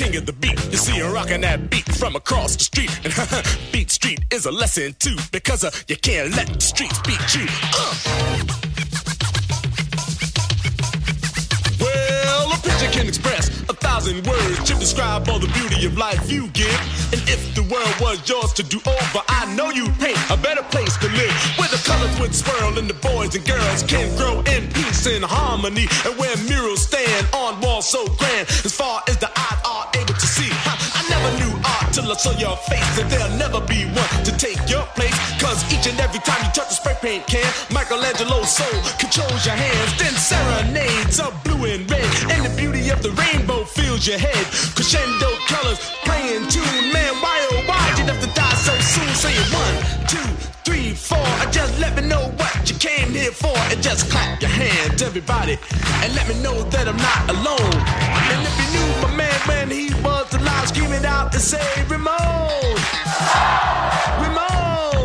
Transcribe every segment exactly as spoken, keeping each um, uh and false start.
king of the beat. You see her rocking that beat from across the street. And Beat Street is a lesson too, because uh, you can't let the streets beat you. Uh. Well, a picture can express a thousand words to describe all the beauty of life you give. And if the world was yours to do over, I know you'd paint a better place to live, where the colors would swirl and the boys and girls can grow in peace and harmony, and where murals stand on walls so grand as far as the eyes are able to see. I never knew art till I saw your face, and there'll never be one to take your place, cause each and every time you touch a spray paint can, Michelangelo's soul controls your hands. Then serenades of blue and red, and the beauty of the rainbow fills your head. Crescendo colors playing tune, man, why oh why you have to die so soon? Say it one, two, three, four, and just let me know what you came here for, and just clap your hands, everybody, and let me know that I'm not alone. And if you knew my man when he was alive, screaming out and say, Ramon, Ramon.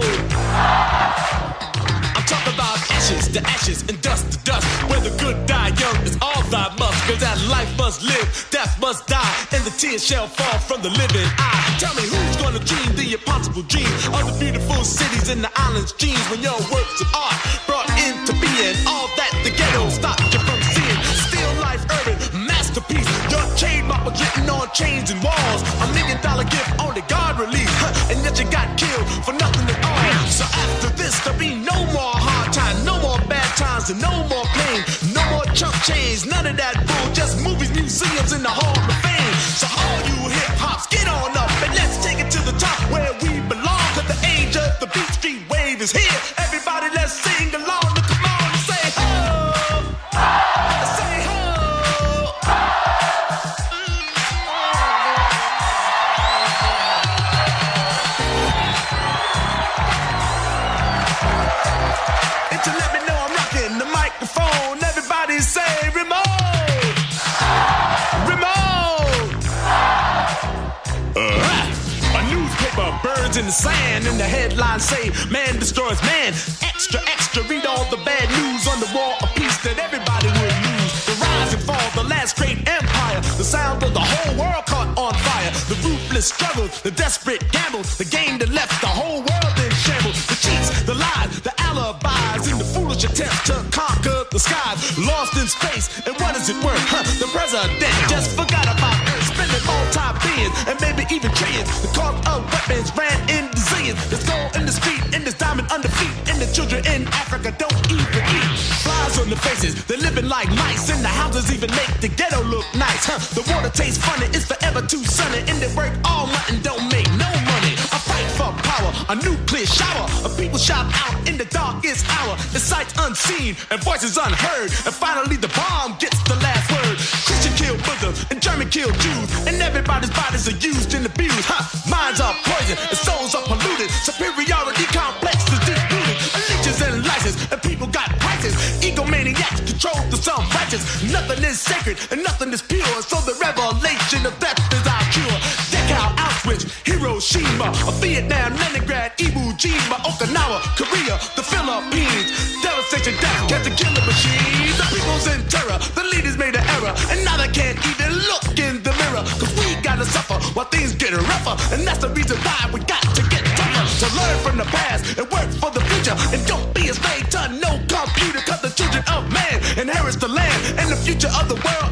I'm talking about ashes to ashes and dust to dust, where the good die young is all thy must, cause that life must live, death must die, and the tears shall fall from the living eye. Tell me who's gonna dream the impossible dream of the beautiful cities and the islands' dreams, when your works of art brought into being all that the ghetto stopped you from seeing. Still life urban masterpiece, your trademark was written on chains and walls, a million dollar gift only God released, huh, and yet you got killed for nothing at all. So after this there'll be no more hard times, no more bad times, and no more pain, no more chump change, none of that bull, just movies, museums, and the Hall of Fame. So all you hip hops, get on up and let's take it to the top where we belong, cause the age of the Beat Street wave is here. Everybody let's sing along, now come on and say ho, say ho. And to let me know I'm rocking the microphone, everybody say remote, remote. Uh-huh. A newspaper burns in the sand and the headlines say man destroys man. Extra, extra, read all the bad news on the war of peace that everybody would lose. The rise and fall, the last great empire, the sound of the whole world caught on fire. The ruthless struggle, the desperate gamble, the game that left the whole world in shambles. The cheats, the lies, the alibis, and the foolish attempts to conquer the skies. Lost in space, and what is it worth? Huh, the president just forgot about Earth, spending multi-billions and maybe even trillions. The cost of weapons ran into zillions. There's gold in the street, and there's diamond under feet, and the children in Africa don't even eat. Flies on the faces, they're living like mice, and the houses even make the ghetto look nice. Huh, the water tastes funny, it's forever too sunny, and they work all night and don't make no money. A fight for power, a nuclear shower, a people shout out in the darkest hour. The sights unseen and voices unheard, and finally the bomb gets the last word. Christian killed Muslims and German killed Jews, and everybody's bodies are used and abused. Huh, minds are poisoned and souls are polluted. Superiority complexes deep rooted. Allegiance and license, and people got prices. Egomaniacs control the self-righteous. Nothing is sacred and nothing is pure, so the revelation of death is our cure. Dachau, Auschwitz, Hiroshima, Vietnam, Leningrad, Iwo Jima, Okinawa, Korea, the Philippines. Devastation, death, catch a killer machine. The people's in terror, the leaders made an error, and now they can't even look in the mirror, cause we gotta suffer while things get rougher, and that's the reason why we got to get tougher. So learn from the past and work for the future, and don't be a slave to no computer, cause the children of man inherits the land, and the future of the world